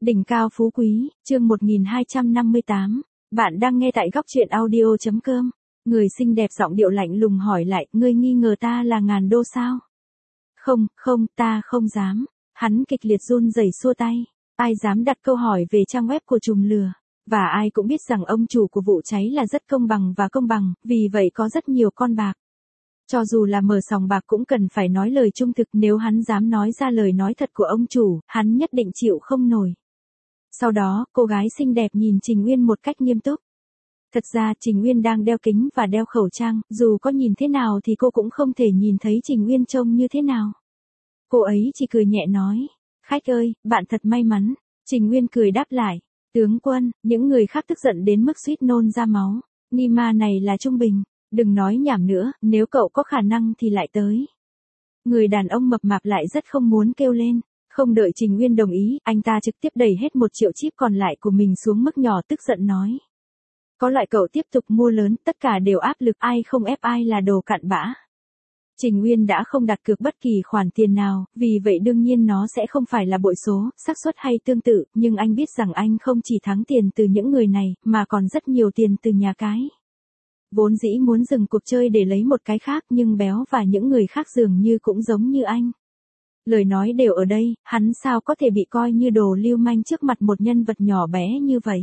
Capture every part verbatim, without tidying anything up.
Đỉnh cao phú quý, chương một nghìn hai trăm năm mươi tám. Bạn đang nghe tại góc truyện audio chấm com. Người xinh đẹp giọng điệu lạnh lùng hỏi lại, ngươi nghi ngờ ta là ngàn đô sao? Không, không, ta không dám. Hắn kịch liệt run rẩy xua tay. Ai dám đặt câu hỏi về trang web của trùm lừa? Và ai cũng biết rằng ông chủ của vụ cháy là rất công bằng và công bằng, vì vậy có rất nhiều con bạc. Cho dù là mở sòng bạc cũng cần phải nói lời trung thực, nếu hắn dám nói ra lời nói thật của ông chủ, hắn nhất định chịu không nổi. Sau đó, cô gái xinh đẹp nhìn Trình Uyên một cách nghiêm túc. Thật ra Trình Uyên đang đeo kính và đeo khẩu trang, dù có nhìn thế nào thì cô cũng không thể nhìn thấy Trình Uyên trông như thế nào. Cô ấy chỉ cười nhẹ nói, khách ơi, bạn thật may mắn. Trình Uyên cười đáp lại, tướng quân, những người khác tức giận đến mức suýt nôn ra máu. Nima này là trung bình, đừng nói nhảm nữa, nếu cậu có khả năng thì lại tới. Người đàn ông mập mạp lại rất không muốn kêu lên. Không đợi Trình Uyên đồng ý, anh ta trực tiếp đẩy hết một triệu chip còn lại của mình xuống mức nhỏ, tức giận nói. Có loại cậu tiếp tục mua lớn, tất cả đều áp lực, ai không ép ai là đồ cặn bã. Trình Uyên đã không đặt cược bất kỳ khoản tiền nào, vì vậy đương nhiên nó sẽ không phải là bội số, xác suất hay tương tự, nhưng anh biết rằng anh không chỉ thắng tiền từ những người này, mà còn rất nhiều tiền từ nhà cái. Vốn dĩ muốn dừng cuộc chơi để lấy một cái khác, nhưng Béo và những người khác dường như cũng giống như anh. Lời nói đều ở đây, hắn sao có thể bị coi như đồ lưu manh trước mặt một nhân vật nhỏ bé như vậy.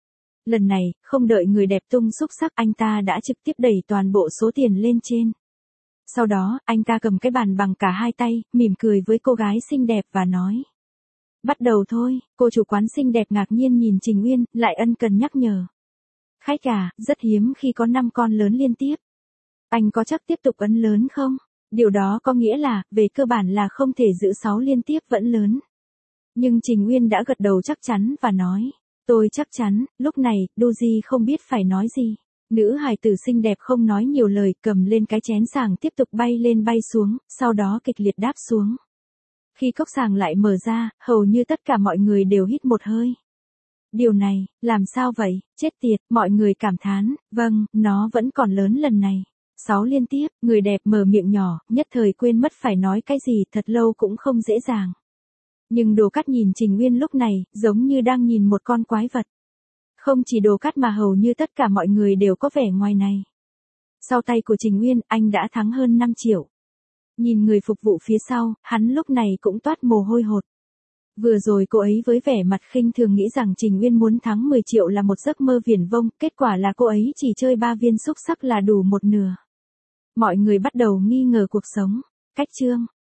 Lần này, không đợi người đẹp tung xúc sắc, anh ta đã trực tiếp đẩy toàn bộ số tiền lên trên. Sau đó, anh ta cầm cái bàn bằng cả hai tay, mỉm cười với cô gái xinh đẹp và nói. Bắt đầu thôi, cô chủ quán xinh đẹp ngạc nhiên nhìn Trình Uyên, lại ân cần nhắc nhở. Khách à, rất hiếm khi có năm con lớn liên tiếp. Anh có chắc tiếp tục ấn lớn không? Điều đó có nghĩa là, về cơ bản là không thể giữ sáu liên tiếp vẫn lớn. Nhưng Trình Uyên đã gật đầu chắc chắn và nói, tôi chắc chắn. Lúc này, Doji không biết phải nói gì. Nữ hài tử xinh đẹp không nói nhiều lời, cầm lên cái chén sàng tiếp tục bay lên bay xuống, sau đó kịch liệt đáp xuống. Khi cốc sàng lại mở ra, hầu như tất cả mọi người đều hít một hơi. Điều này, làm sao vậy, chết tiệt, mọi người cảm thán, vâng, nó vẫn còn lớn lần này. Sáu liên tiếp, người đẹp mở miệng nhỏ, nhất thời quên mất phải nói cái gì, thật lâu cũng không dễ dàng. Nhưng Đồ Cát nhìn Trình Uyên lúc này, giống như đang nhìn một con quái vật. Không chỉ Đồ Cát mà hầu như tất cả mọi người đều có vẻ ngoài này. Sau tay của Trình Uyên, anh đã thắng hơn năm triệu. Nhìn người phục vụ phía sau, hắn lúc này cũng toát mồ hôi hột. Vừa rồi cô ấy với vẻ mặt khinh thường nghĩ rằng Trình Uyên muốn thắng mười triệu là một giấc mơ viển vông, kết quả là cô ấy chỉ chơi ba viên xúc xắc là đủ một nửa. Mọi người bắt đầu nghi ngờ cuộc sống. Cách chương